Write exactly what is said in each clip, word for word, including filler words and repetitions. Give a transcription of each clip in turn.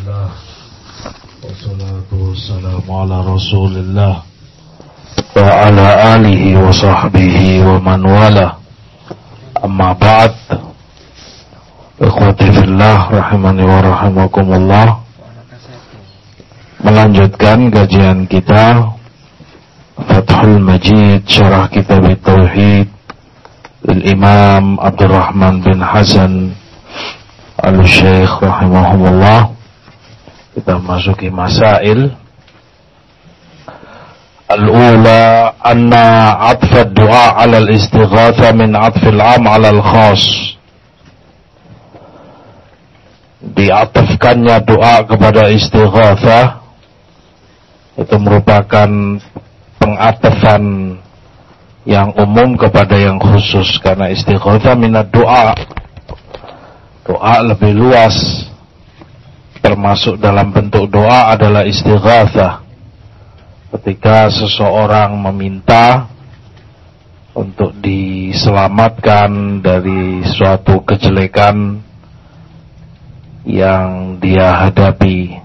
Alhamdulillah, wassalatu wassalamu ala rasulillah wa ala alihi wa sahbihi wa man wala. Amma ba'd. Ikhwati fillah rahimani wa rahimakumullah. Melanjutkan kajian kita Fathul Majid Syarah Kitab Tauhid Imam Abdurrahman bin Hasan Al-Syeikh rahimahumullah. Kita masuki masail. Al-ula anna atfa ad-du'a 'ala al-istighatha min atfi al-'am 'ala al-khas. Diatafkannya doa kepada istighatsah itu merupakan pengatafan yang umum kepada yang khusus, karena istighatsah minad doa, doa lebih luas, termasuk dalam bentuk doa adalah istighatsah. Ketika seseorang meminta untuk diselamatkan dari suatu kejelekan yang dia hadapi.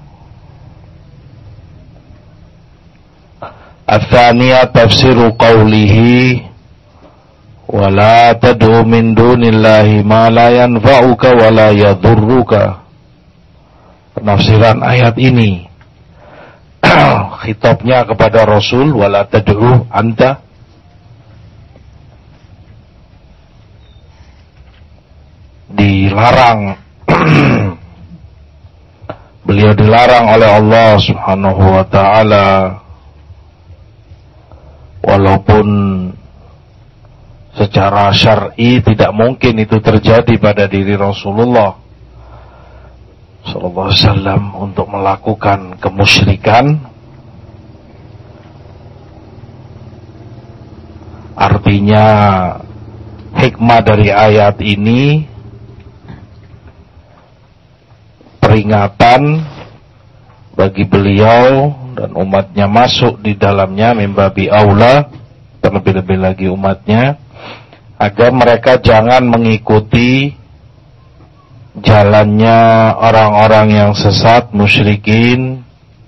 Ats-tsaniyah tafsiru qawlihi wa la tad'u min dunillahi ma la yanfa'uka wa la yadhurruka. Penafsiran ayat ini khitabnya kepada Rasul, wa la tad'u anta, dilarang beliau dilarang oleh Allah Subhanahu wa ta'ala, walaupun secara syar'i tidak mungkin itu terjadi pada diri Rasulullah sallallahu alaihi wasallam untuk melakukan kemusyrikan. Artinya hikmah dari ayat ini peringatan bagi beliau dan umatnya masuk di dalamnya, mimbabi aula, terlebih-lebih lagi umatnya, agar mereka jangan mengikuti jalannya orang-orang yang sesat, musyrikin,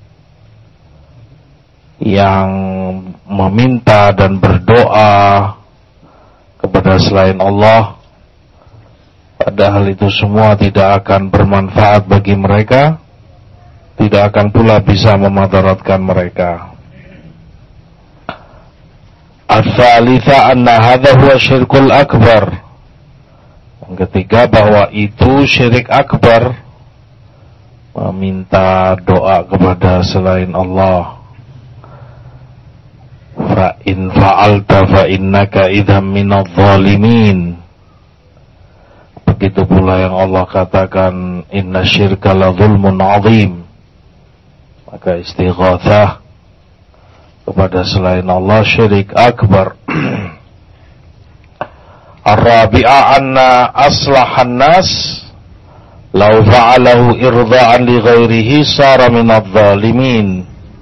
yang meminta dan berdoa kepada selain Allah, padahal itu semua tidak akan bermanfaat bagi mereka, tidak akan pula bisa memadaratkan mereka. Ats-tsalitsah anna hadza huwa syirkul akbar. Yang ketiga, bahwa itu syirik akbar, meminta doa kepada selain Allah. Fa in fa'alta fa innaka idzam minadh dhalimin. Begitu pula yang Allah katakan, inna syirka la dzulmun 'adzim. Maka istighatsah kepada selain Allah syirik akbar. Ar-rabi'ah anna aslahan nas law fa'alahu irda'an li ghairihi sara minadh dhalimin.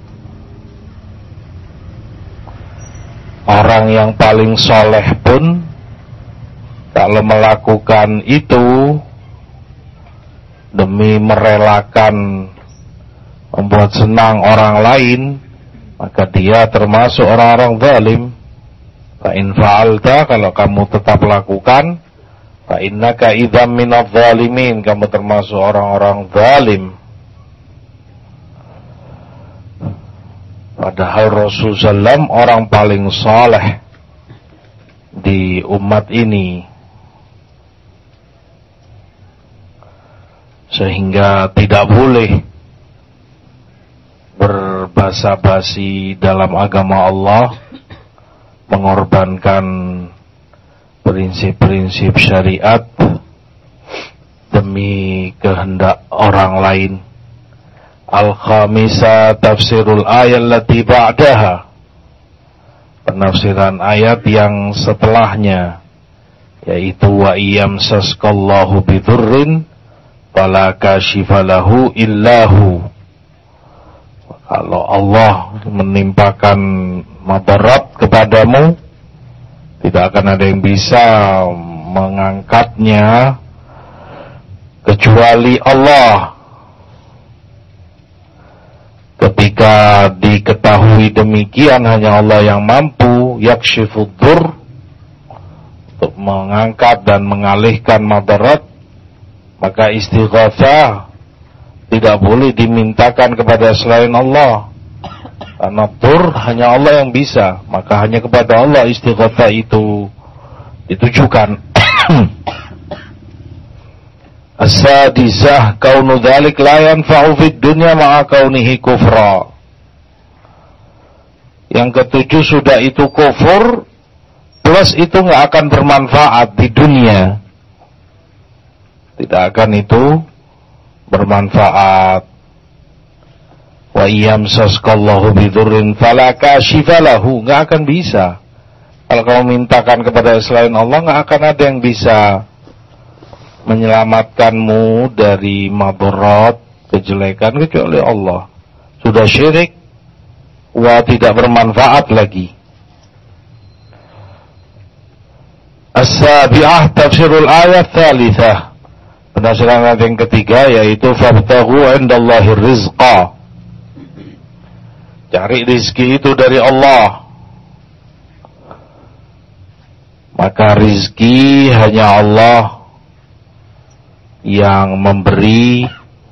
Orang yang paling soleh pun kalau melakukan itu demi merelakan membuat senang orang lain, maka dia termasuk orang-orang zalim. Fa in fa'alta, kalau kamu tetap lakukan, fa innaka idzam minadh dhalimin, kamu termasuk orang-orang zalim. Padahal Rasulullah sallallahu alaihi wasallam orang paling saleh di umat ini, sehingga tidak boleh berbasa-basi dalam agama Allah, mengorbankan prinsip-prinsip syariat demi kehendak orang lain. Al-khamisah tafsirul ayat allati ba'daha. Penafsiran ayat yang setelahnya, yaitu wa iyamsaskallahu bidurrin fala kashifa lahu illahu. Kalau Allah menimpakan madarat kepadamu, tidak akan ada yang bisa mengangkatnya kecuali Allah. Maka diketahui demikian hanya Allah yang mampu yakshifud dur, untuk mengangkat dan mengalihkan madarat. Maka istighatsah tidak boleh dimintakan kepada selain Allah, karena dur hanya Allah yang bisa. Maka hanya kepada Allah istighatsah itu ditujukan. As-sadisah kaunu dzalik la yanfa'u fid dunya ma'a kaunihi kufra. Yang ketujuh, sudah itu kufur plus itu enggak akan bermanfaat di dunia. Tidak akan itu bermanfaat. Wa iyamsaskallahu bidurrin fala kashifa lahu, enggak akan bisa. Kalau kamu mintakan kepada selain Allah, enggak akan ada yang bisa menyelamatkanmu dari madarat, kejelekan, kecuali Allah. Sudah syirik, wa tidak bermanfaat lagi. As-sabi'ah tafsirul ayat tsalitsah. Penafsiran ayat yang ketiga yaitu fabtaghu 'indallahi rizqa. Cari rizki itu dari Allah. Maka rizki hanya Allah yang memberi,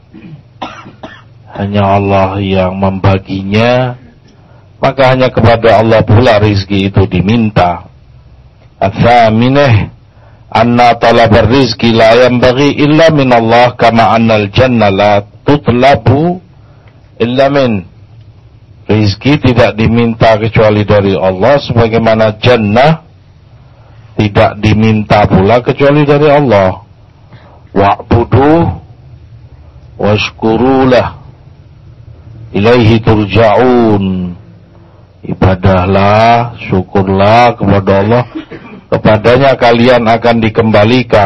hanya Allah yang membaginya. Maka hanya kepada Allah pula rizki itu diminta. Ats-tsaminah anna talabar rizki la yanbaghi illa min Allah, kama annal jannah la tutlabu illa min. Rizki tidak diminta kecuali dari Allah, sebagaimana jannah tidak diminta pula kecuali dari Allah. Wa'buduh washkurulah ilaihi turja'un. Ibadahlah, syukurlah kepada Allah, kepadanya kalian akan dikembalikan.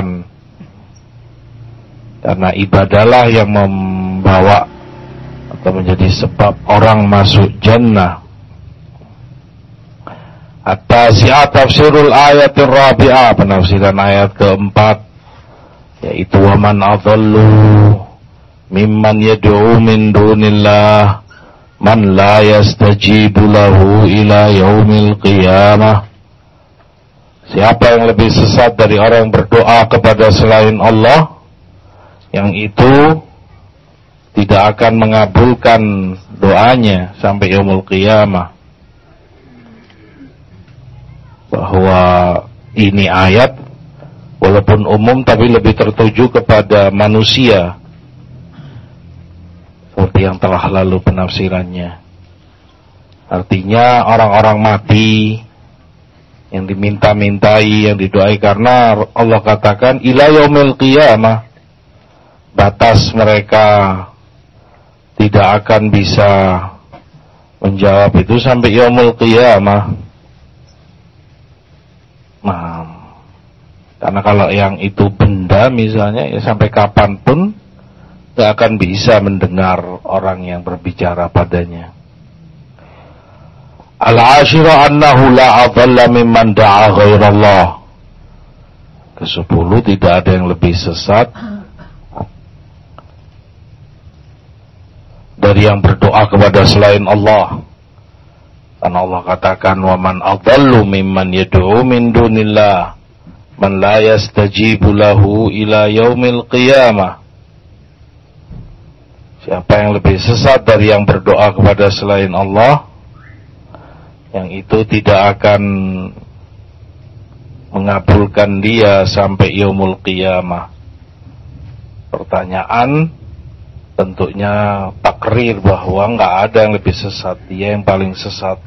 Karena ibadahlah yang membawa atau menjadi sebab orang masuk jannah. At-tasi'ah tafsirul ayatir rabi'ah, penafsiran ayat keempat, yaitu waman adhallu mimman yad'u min dunillah man la yastajibu lahu ila yaumil qiyamah. Siapa yang lebih sesat dari orang yang berdoa kepada selain Allah, yang itu tidak akan mengabulkan doanya sampai yaumul qiyamah. Bahwa ini ayat walaupun umum tapi lebih tertuju kepada manusia, seperti yang telah lalu penafsirannya. Artinya orang-orang mati yang diminta-mintai, yang didoai, karena Allah katakan ila yaumil qiyamah, batas mereka tidak akan bisa menjawab itu sampai yaumul qiyamah. Nah, karena kalau yang itu benda misalnya, ya sampai kapanpun tidak akan bisa mendengar orang yang berbicara padanya. Al-ashira annahu la adalla mimman da'a ghairallah. Kesepuluh, tidak ada yang lebih sesat dari yang berdoa kepada selain Allah. Karena Allah katakan waman adallu mimman yad'u min dunillah man la yastajibu lahu ila yaumil qiyamah. Siapa yang lebih sesat dari yang berdoa kepada selain Allah, yang itu tidak akan mengabulkan dia sampai yaumul qiyamah. Pertanyaan tentunya takrir bahwa enggak ada yang lebih sesat, dia yang paling sesat.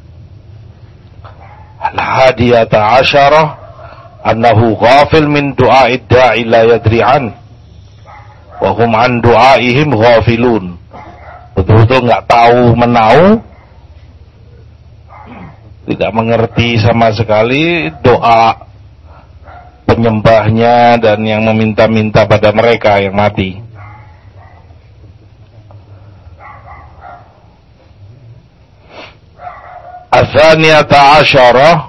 Al-hadiyata asyarah annahu ghafil min du'a'id da'i la yadri'an wa hum an du'aihim ghafilun. Betul-betul enggak tahu menau, tidak mengerti sama sekali doa penyembahnya dan yang meminta-minta pada mereka yang mati. Ats-tsaniyata asyarah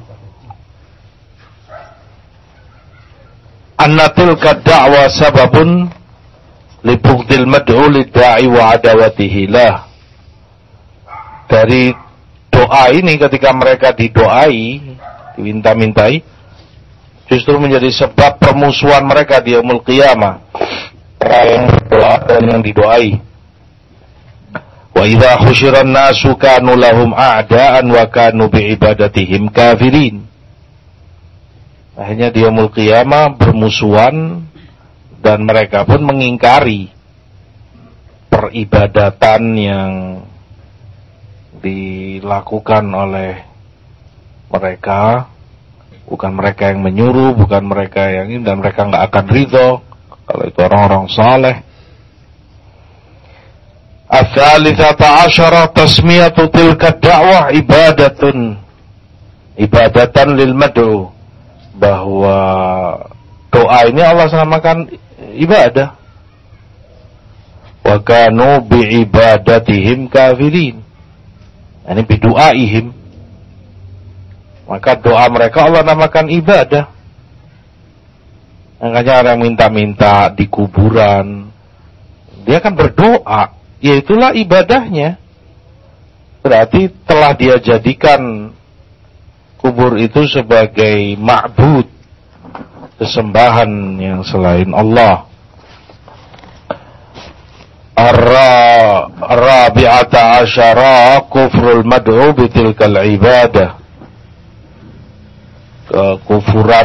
anna tilka da'wa sababun li bughdil mad'u lid-da'i wa adawatihi lah dari doa ini, ketika mereka didoai, diminta-mintai, justru menjadi sebab permusuhan mereka di yaumul qiyamah. Yang berdoa dan yang didoai. Wa idza husyiran nasu kanu lahum a'daan wa kanu bi'ibadatihim kafirin. Akhirnya di yaumul qiyamah bermusuhan dan mereka pun mengingkari peribadatan yang dilakukan oleh mereka. Bukan mereka yang menyuruh, bukan mereka yang ini, dan mereka nggak akan ridho kalau itu orang-orang saleh. Ats-tsalitsata asyara tasmiyatu tilka da'wah ibadatun ibadatan lil mad'u, bahwa doa ini Allah namakan ibadah. Wa kanu bi ibadatihim kafirin. Ini bidu'aihim. Maka doa mereka Allah namakan ibadah. Makanya orang minta-minta di kuburan, dia kan berdoa, ya itulah ibadahnya. Berarti telah dia jadikan kubur itu sebagai ma'bud, sesembahan yang selain Allah. Ar-rabi'ata asyara kufrul mad'u bitilkal ibadah. Kekufuran,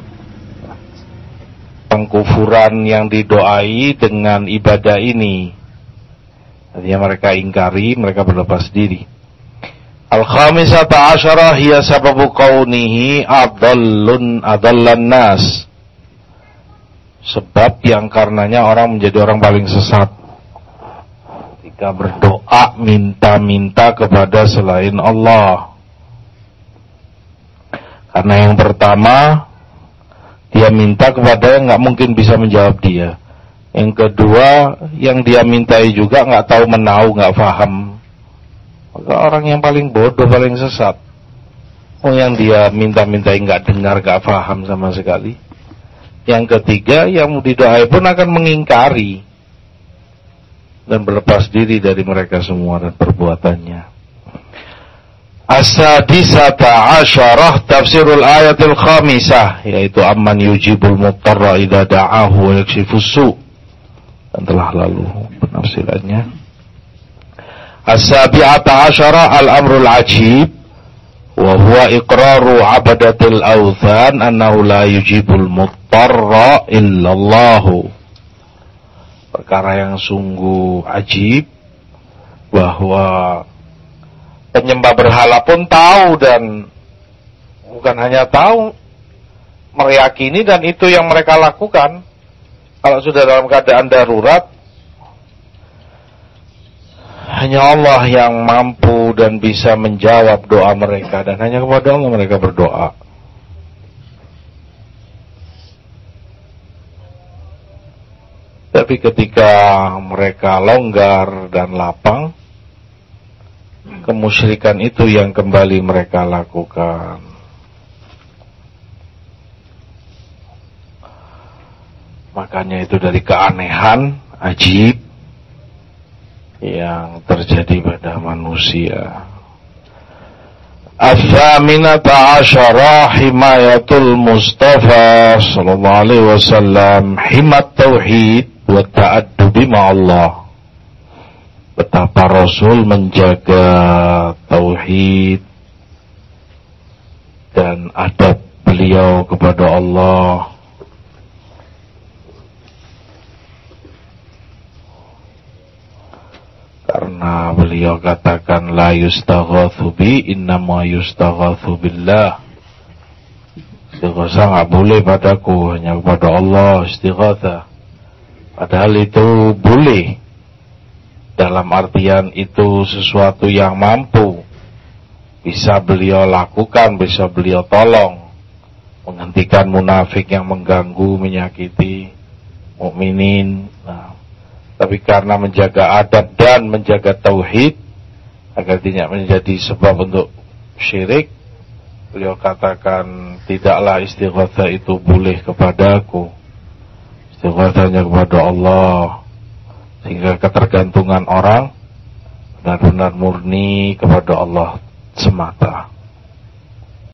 pengkufuran yang didoai dengan ibadah ini. Artinya mereka ingkari, mereka berlepas diri. Al-khamisata asyara hiya sababu kaunihi adallun adallan nas. Sebab yang karenanya orang menjadi orang paling sesat ketika berdoa minta-minta kepada selain Allah. Karena yang pertama, dia minta kepada yang nggak mungkin bisa menjawab dia. Yang kedua, yang dia mintai juga nggak tahu menau, nggak paham. Maka orang yang paling bodoh, paling sesat. Oh, yang dia minta-mintai nggak dengar, nggak paham sama sekali. Yang ketiga, yang didoai pun akan mengingkari dan berlepas diri dari mereka semua dan perbuatannya. As-sadisata asyarah tafsirul ayatil khamisah, yaitu amman yujibul muttarra idza da'ahu wa yakshifus su', dan telah lalu penafsirannya. As-sabi'ata asyarah al-amrul ajib wa huwa iqraru abadatil awthan annahu la yujibul muttarra illallahu. Perkara yang sungguh ajib, bahwa penyembah berhala pun tahu, dan bukan hanya tahu, meyakini, dan itu yang mereka lakukan. Kalau sudah dalam keadaan darurat, hanya Allah yang mampu dan bisa menjawab doa mereka, dan hanya kepada Allah mereka berdoa. Tapi ketika mereka longgar dan lapang, kemusyrikan itu yang kembali mereka lakukan. Makanya itu dari keanehan, ajib yang terjadi pada manusia. Ats-tsaminata asyara himayatul Mustafa sallallahu alaihi wasallam himat tauhid wa ta'addubi ma'allah. Betapa Rasul menjaga tauhid dan adab beliau kepada Allah. Karena beliau katakan la yustaghatsu bi innama yustaghatsu billah. Istighatsah enggak boleh padaku, hanya kepada Allah istighatsah. Padahal itu boleh, dalam artian itu sesuatu yang mampu, bisa beliau lakukan, bisa beliau tolong, menghentikan munafik yang mengganggu, menyakiti mukminin. Nah, tapi karena menjaga adab dan menjaga tauhid agar tidak menjadi sebab untuk syirik, beliau katakan tidaklah istighatsah itu boleh kepadaku, istighatsahnya kepada Allah. Sehingga ketergantungan orang pada benar-benar murni kepada Allah semata.